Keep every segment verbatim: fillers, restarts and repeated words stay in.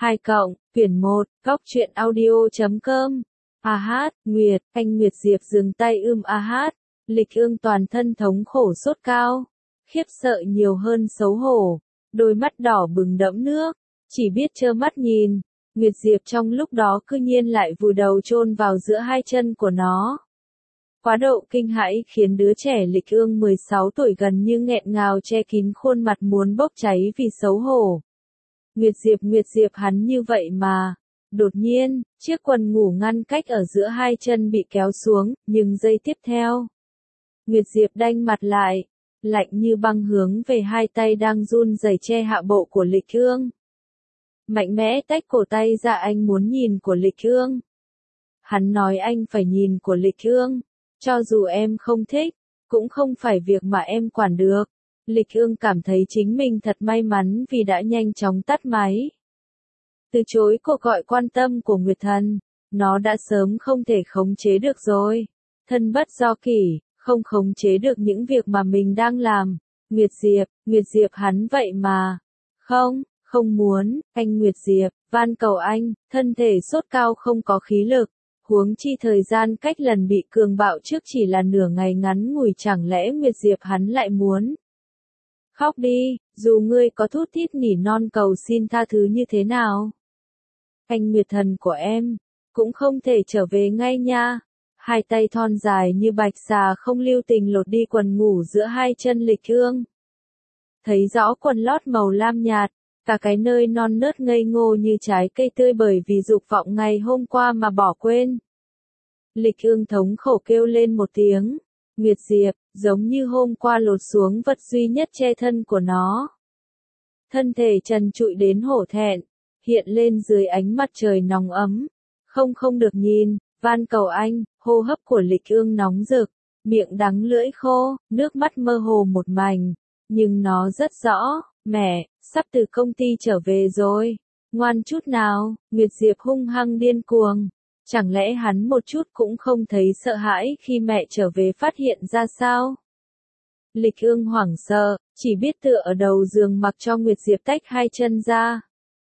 hai cộng, tuyển một, góc truyện audio chấm com. A hát, Nguyệt, anh Nguyệt Diệp dừng tay ưm A hát, Lịch Ương toàn thân thống khổ sốt cao, khiếp sợ nhiều hơn xấu hổ, đôi mắt đỏ bừng đẫm nước, chỉ biết trơ mắt nhìn. Nguyệt Diệp trong lúc đó cư nhiên lại vùi đầu chôn vào giữa hai chân của nó. Quá độ kinh hãi khiến đứa trẻ Lịch Ương mười sáu tuổi gần như nghẹn ngào che kín khuôn mặt muốn bốc cháy vì xấu hổ. Nguyệt Diệp Nguyệt Diệp hắn như vậy mà. Đột nhiên, chiếc quần ngủ ngăn cách ở giữa hai chân bị kéo xuống, nhưng giây tiếp theo. Nguyệt Diệp đanh mặt lại, lạnh như băng hướng về hai tay đang run rẩy che hạ bộ của Lịch Ương. Mạnh mẽ tách cổ tay ra anh muốn nhìn của Lịch Ương. Hắn nói anh phải nhìn của Lịch Ương, cho dù em không thích, cũng không phải việc mà em quản được. Lịch Ương cảm thấy chính mình thật may mắn vì đã nhanh chóng tắt máy. Từ chối cuộc gọi quan tâm của Nguyệt Thần, nó đã sớm không thể khống chế được rồi. Thân bất do kỷ, không khống chế được những việc mà mình đang làm. Nguyệt Diệp, Nguyệt Diệp hắn vậy mà. Không, không muốn, anh Nguyệt Diệp, van cầu anh, thân thể sốt cao không có khí lực. Huống chi thời gian cách lần bị cường bạo trước chỉ là nửa ngày ngắn ngủi, chẳng lẽ Nguyệt Diệp hắn lại muốn. Khóc đi, dù ngươi có thút thít nỉ non cầu xin tha thứ như thế nào. Anh Nguyệt Thần của em, cũng không thể trở về ngay nha. Hai tay thon dài như bạch xà không lưu tình lột đi quần ngủ giữa hai chân Lịch Ương. Thấy rõ quần lót màu lam nhạt, cả cái nơi non nớt ngây ngô như trái cây tươi bởi vì dục vọng ngày hôm qua mà bỏ quên. Lịch Ương thống khổ kêu lên một tiếng. Nguyệt Diệp, giống như hôm qua lột xuống vật duy nhất che thân của nó. Thân thể trần trụi đến hổ thẹn, hiện lên dưới ánh mặt trời nóng ấm. Không không được nhìn, van cầu anh, hô hấp của Lịch Ương nóng rực, miệng đắng lưỡi khô, nước mắt mơ hồ một mảnh. Nhưng nó rất rõ, mẹ, sắp từ công ty trở về rồi. Ngoan chút nào, Nguyệt Diệp hung hăng điên cuồng. Chẳng lẽ hắn một chút cũng không thấy sợ hãi khi mẹ trở về phát hiện ra sao? Lịch Ương hoảng sợ, chỉ biết tựa ở đầu giường mặc cho Nguyệt Diệp tách hai chân ra.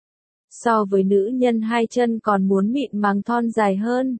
So với nữ nhân hai chân còn muốn mịn màng thon dài hơn.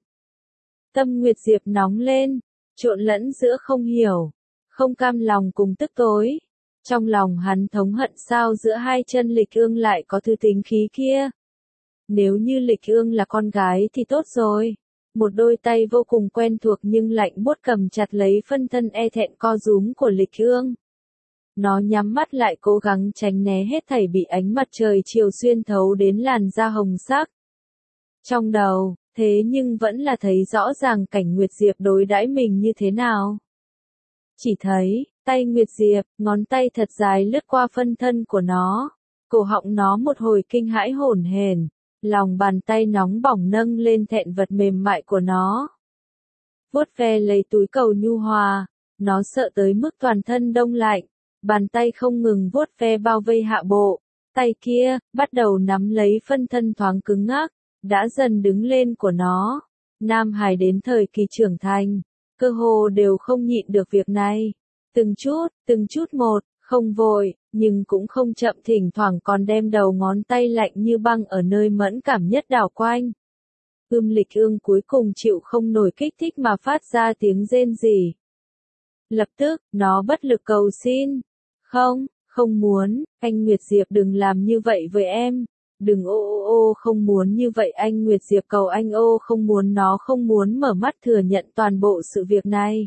Tâm Nguyệt Diệp nóng lên, trộn lẫn giữa không hiểu, không cam lòng cùng tức tối. Trong lòng hắn thống hận sao giữa hai chân Lịch Ương lại có thứ tính khí kia. Nếu như Lịch Ương là con gái thì tốt rồi. Một đôi tay vô cùng quen thuộc nhưng lạnh buốt cầm chặt lấy phân thân e thẹn co rúm của Lịch Ương. Nó nhắm mắt lại cố gắng tránh né hết thảy bị ánh mặt trời chiều xuyên thấu đến làn da hồng sắc. Trong đầu, thế nhưng vẫn là thấy rõ ràng cảnh Nguyệt Diệp đối đãi mình như thế nào. Chỉ thấy, tay Nguyệt Diệp, ngón tay thật dài lướt qua phân thân của nó. Cổ họng nó một hồi kinh hãi hổn hển. Lòng bàn tay nóng bỏng nâng lên thẹn vật mềm mại của nó. Vuốt ve lấy túi cầu nhu hòa, nó sợ tới mức toàn thân đông lạnh, bàn tay không ngừng vuốt ve bao vây hạ bộ, tay kia, bắt đầu nắm lấy phân thân thoáng cứng ngắc, đã dần đứng lên của nó. Nam hài đến thời kỳ trưởng thành, cơ hồ đều không nhịn được việc này. Từng chút, từng chút một, không vội, nhưng cũng không chậm, thỉnh thoảng còn đem đầu ngón tay lạnh như băng ở nơi mẫn cảm nhất đảo quanh. Ưm Lịch Ương cuối cùng chịu không nổi kích thích mà phát ra tiếng rên rỉ. Lập tức, nó bất lực cầu xin. Không, không muốn, anh Nguyệt Diệp đừng làm như vậy với em. Đừng ô ô ô không muốn như vậy anh Nguyệt Diệp cầu anh ô không muốn. Nó không muốn mở mắt thừa nhận toàn bộ sự việc này.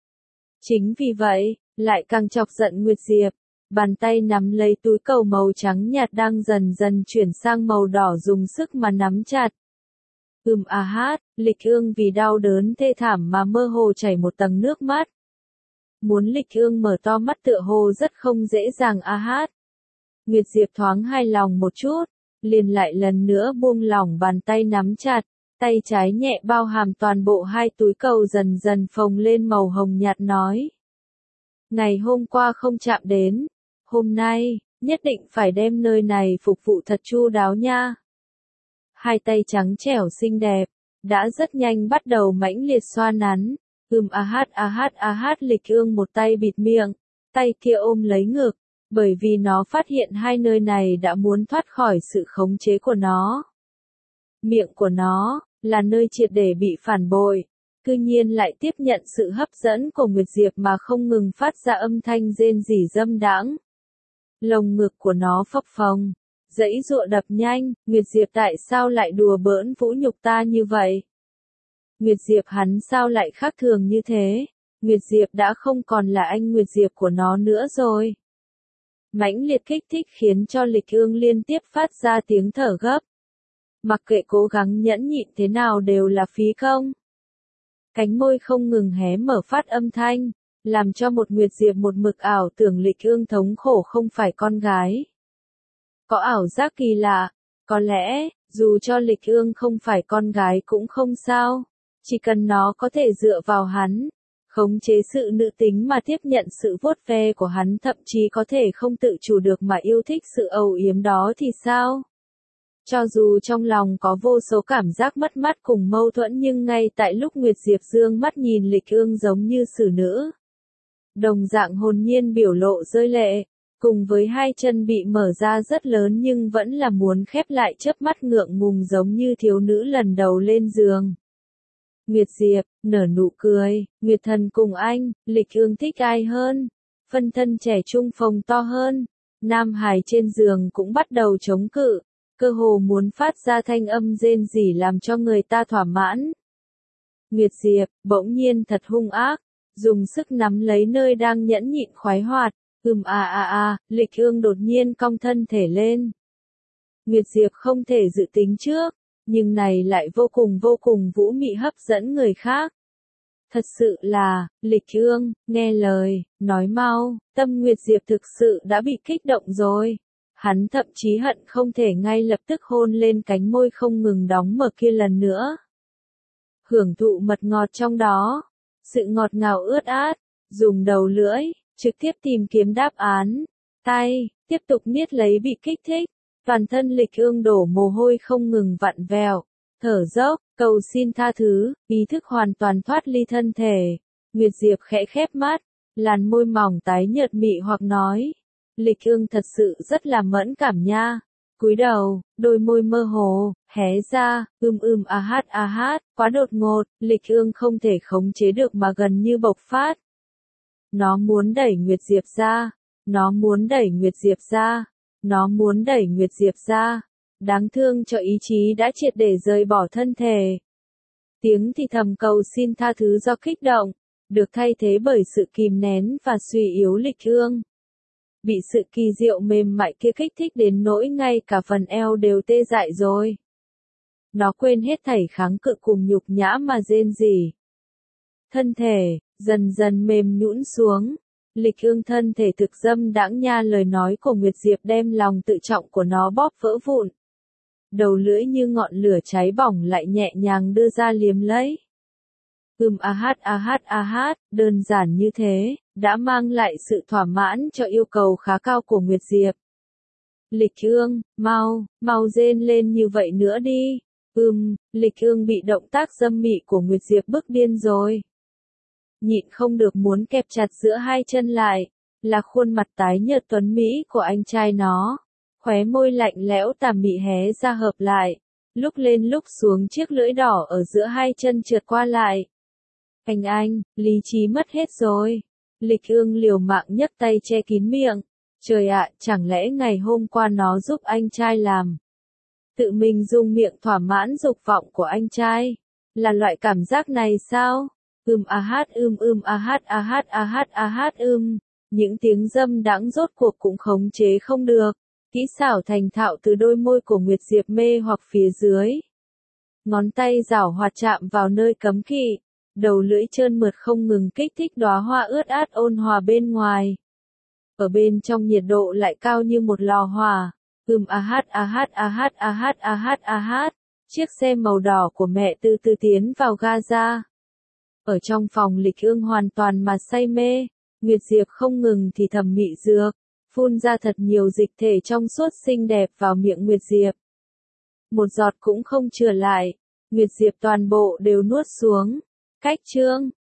Chính vì vậy, lại càng chọc giận Nguyệt Diệp. Bàn tay nắm lấy túi cầu màu trắng nhạt đang dần dần chuyển sang màu đỏ dùng sức mà nắm chặt. Ừm A hát, Lịch Ương vì đau đớn thê thảm mà mơ hồ chảy một tầng nước mắt. Muốn Lịch Ương mở to mắt tựa hồ rất không dễ dàng A hát. Nguyệt Diệp thoáng hài lòng một chút, liền lại lần nữa buông lỏng bàn tay nắm chặt, tay trái nhẹ bao hàm toàn bộ hai túi cầu dần dần phồng lên màu hồng nhạt nói. Ngày hôm qua không chạm đến. Hôm nay, nhất định phải đem nơi này phục vụ thật chu đáo nha. Hai tay trắng trẻo xinh đẹp, đã rất nhanh bắt đầu mãnh liệt xoa nắn. Ừm A hát A hát A hát Lịch Ương một tay bịt miệng, tay kia ôm lấy ngực, Bởi vì nó phát hiện hai nơi này đã muốn thoát khỏi sự khống chế của nó. Miệng của nó, là nơi triệt để bị phản bội, cư nhiên lại tiếp nhận sự hấp dẫn của Nguyệt Diệp mà không ngừng phát ra âm thanh rên rỉ dâm đãng. Lồng ngực của nó phập phồng, giãy giụa đập nhanh, Nguyệt Diệp tại sao lại đùa bỡn vũ nhục ta như vậy? Nguyệt Diệp hắn sao lại khác thường như thế? Nguyệt Diệp đã không còn là anh Nguyệt Diệp của nó nữa rồi. Mãnh liệt kích thích khiến cho Lịch Ương liên tiếp phát ra tiếng thở gấp. Mặc kệ cố gắng nhẫn nhịn thế nào đều là phí công. Cánh môi không ngừng hé mở phát âm thanh, làm cho một Nguyệt Diệp một mực ảo tưởng Lịch Ương thống khổ không phải con gái. Có ảo giác kỳ lạ, có lẽ, dù cho Lịch Ương không phải con gái cũng không sao, chỉ cần nó có thể dựa vào hắn, khống chế sự nữ tính mà tiếp nhận sự vuốt ve của hắn, thậm chí có thể không tự chủ được mà yêu thích sự âu yếm đó thì sao? Cho dù trong lòng có vô số cảm giác mất mát cùng mâu thuẫn, nhưng ngay tại lúc Nguyệt Diệp dương mắt nhìn Lịch Ương giống như xử nữ, đồng dạng hồn nhiên biểu lộ rơi lệ, cùng với hai chân bị mở ra rất lớn nhưng vẫn là muốn khép lại, chớp mắt ngượng ngùng giống như thiếu nữ lần đầu lên giường. Nguyệt Diệp, nở nụ cười, Nguyệt Thần cùng anh, Lịch Ương thích ai hơn? Phân thân trẻ trung phồng to hơn, nam hài trên giường cũng bắt đầu chống cự, cơ hồ muốn phát ra thanh âm rên rỉ làm cho người ta thỏa mãn. Nguyệt Diệp, bỗng nhiên thật hung ác, dùng sức nắm lấy nơi đang nhẫn nhịn khoái hoạt, ừm à à à, Lịch Ương đột nhiên cong thân thể lên. Nguyệt Diệp không thể dự tính trước, nhưng này lại vô cùng vô cùng vũ mị hấp dẫn người khác. Thật sự là, Lịch Ương, nghe lời, nói mau, tâm Nguyệt Diệp thực sự đã bị kích động rồi. Hắn thậm chí hận không thể ngay lập tức hôn lên cánh môi không ngừng đóng mở kia lần nữa. Hưởng thụ mật ngọt trong đó, sự ngọt ngào ướt át, dùng đầu lưỡi, trực tiếp tìm kiếm đáp án, tay, tiếp tục niết lấy bị kích thích, toàn thân Lịch Ương đổ mồ hôi không ngừng vặn vẹo, thở dốc, cầu xin tha thứ, ý thức hoàn toàn thoát ly thân thể. Nguyệt Diệp khẽ khép mắt, làn môi mỏng tái nhợt mị hoặc nói. Lịch Ương thật sự rất là mẫn cảm nha. Cúi đầu, đôi môi mơ hồ, hé ra, ưm ưm a hát a hát, quá đột ngột, Lịch Ương không thể khống chế được mà gần như bộc phát. Nó muốn đẩy Nguyệt Diệp ra, nó muốn đẩy Nguyệt Diệp ra, nó muốn đẩy Nguyệt Diệp ra. Đáng thương cho ý chí đã triệt để rời bỏ thân thể. Tiếng thì thầm cầu xin tha thứ do kích động, được thay thế bởi sự kìm nén và suy yếu Lịch Ương. Bị sự kỳ diệu mềm mại kia kích thích đến nỗi ngay cả phần eo đều tê dại rồi. Nó quên hết thảy kháng cự cùng nhục nhã mà rên rỉ. Thân thể, dần dần mềm nhũn xuống. Lịch Ương thân thể thực dâm đãng nha, lời nói của Nguyệt Diệp đem lòng tự trọng của nó bóp vỡ vụn. Đầu lưỡi như ngọn lửa cháy bỏng lại nhẹ nhàng đưa ra liếm lấy. Ừm a hát a hát a hát, đơn giản như thế, đã mang lại sự thỏa mãn cho yêu cầu khá cao của Nguyệt Diệp. Lịch Ương, mau, mau rên lên như vậy nữa đi. Ừm, Lịch Ương bị động tác dâm mị của Nguyệt Diệp bức điên rồi. Nhịn không được muốn kẹp chặt giữa hai chân lại, là khuôn mặt tái nhợt tuấn mỹ của anh trai nó. Khóe môi lạnh lẽo tà mị hé ra hợp lại, lúc lên lúc xuống chiếc lưỡi đỏ ở giữa hai chân trượt qua lại. Anh anh, lý trí mất hết rồi. Lịch Ương liều mạng nhấc tay che kín miệng. Trời ạ, chẳng lẽ ngày hôm qua nó giúp anh trai làm? Tự mình dùng miệng thỏa mãn dục vọng của anh trai. Là loại cảm giác này sao? Ưm a hát ưm ưm a hát a hát a hát a hát ưm. Những tiếng dâm đãng rốt cuộc cũng khống chế không được. Kỹ xảo thành thạo từ đôi môi của Nguyệt Diệp mê hoặc phía dưới. Ngón tay giảo hoạt chạm vào nơi cấm kỵ. Đầu lưỡi trơn mượt không ngừng kích thích đóa hoa ướt át ôn hòa bên ngoài. Ở bên trong nhiệt độ lại cao như một lò hỏa. Ừm a hát a hát a hát a hát a hát a hát. Chiếc xe màu đỏ của mẹ từ từ tiến vào Gaza. Ở trong phòng Lịch Ương hoàn toàn mà say mê. Nguyệt Diệp không ngừng thì thầm mị dược, phun ra thật nhiều dịch thể trong suốt xinh đẹp vào miệng Nguyệt Diệp. Một giọt cũng không chừa lại. Nguyệt Diệp toàn bộ đều nuốt xuống. Cách chương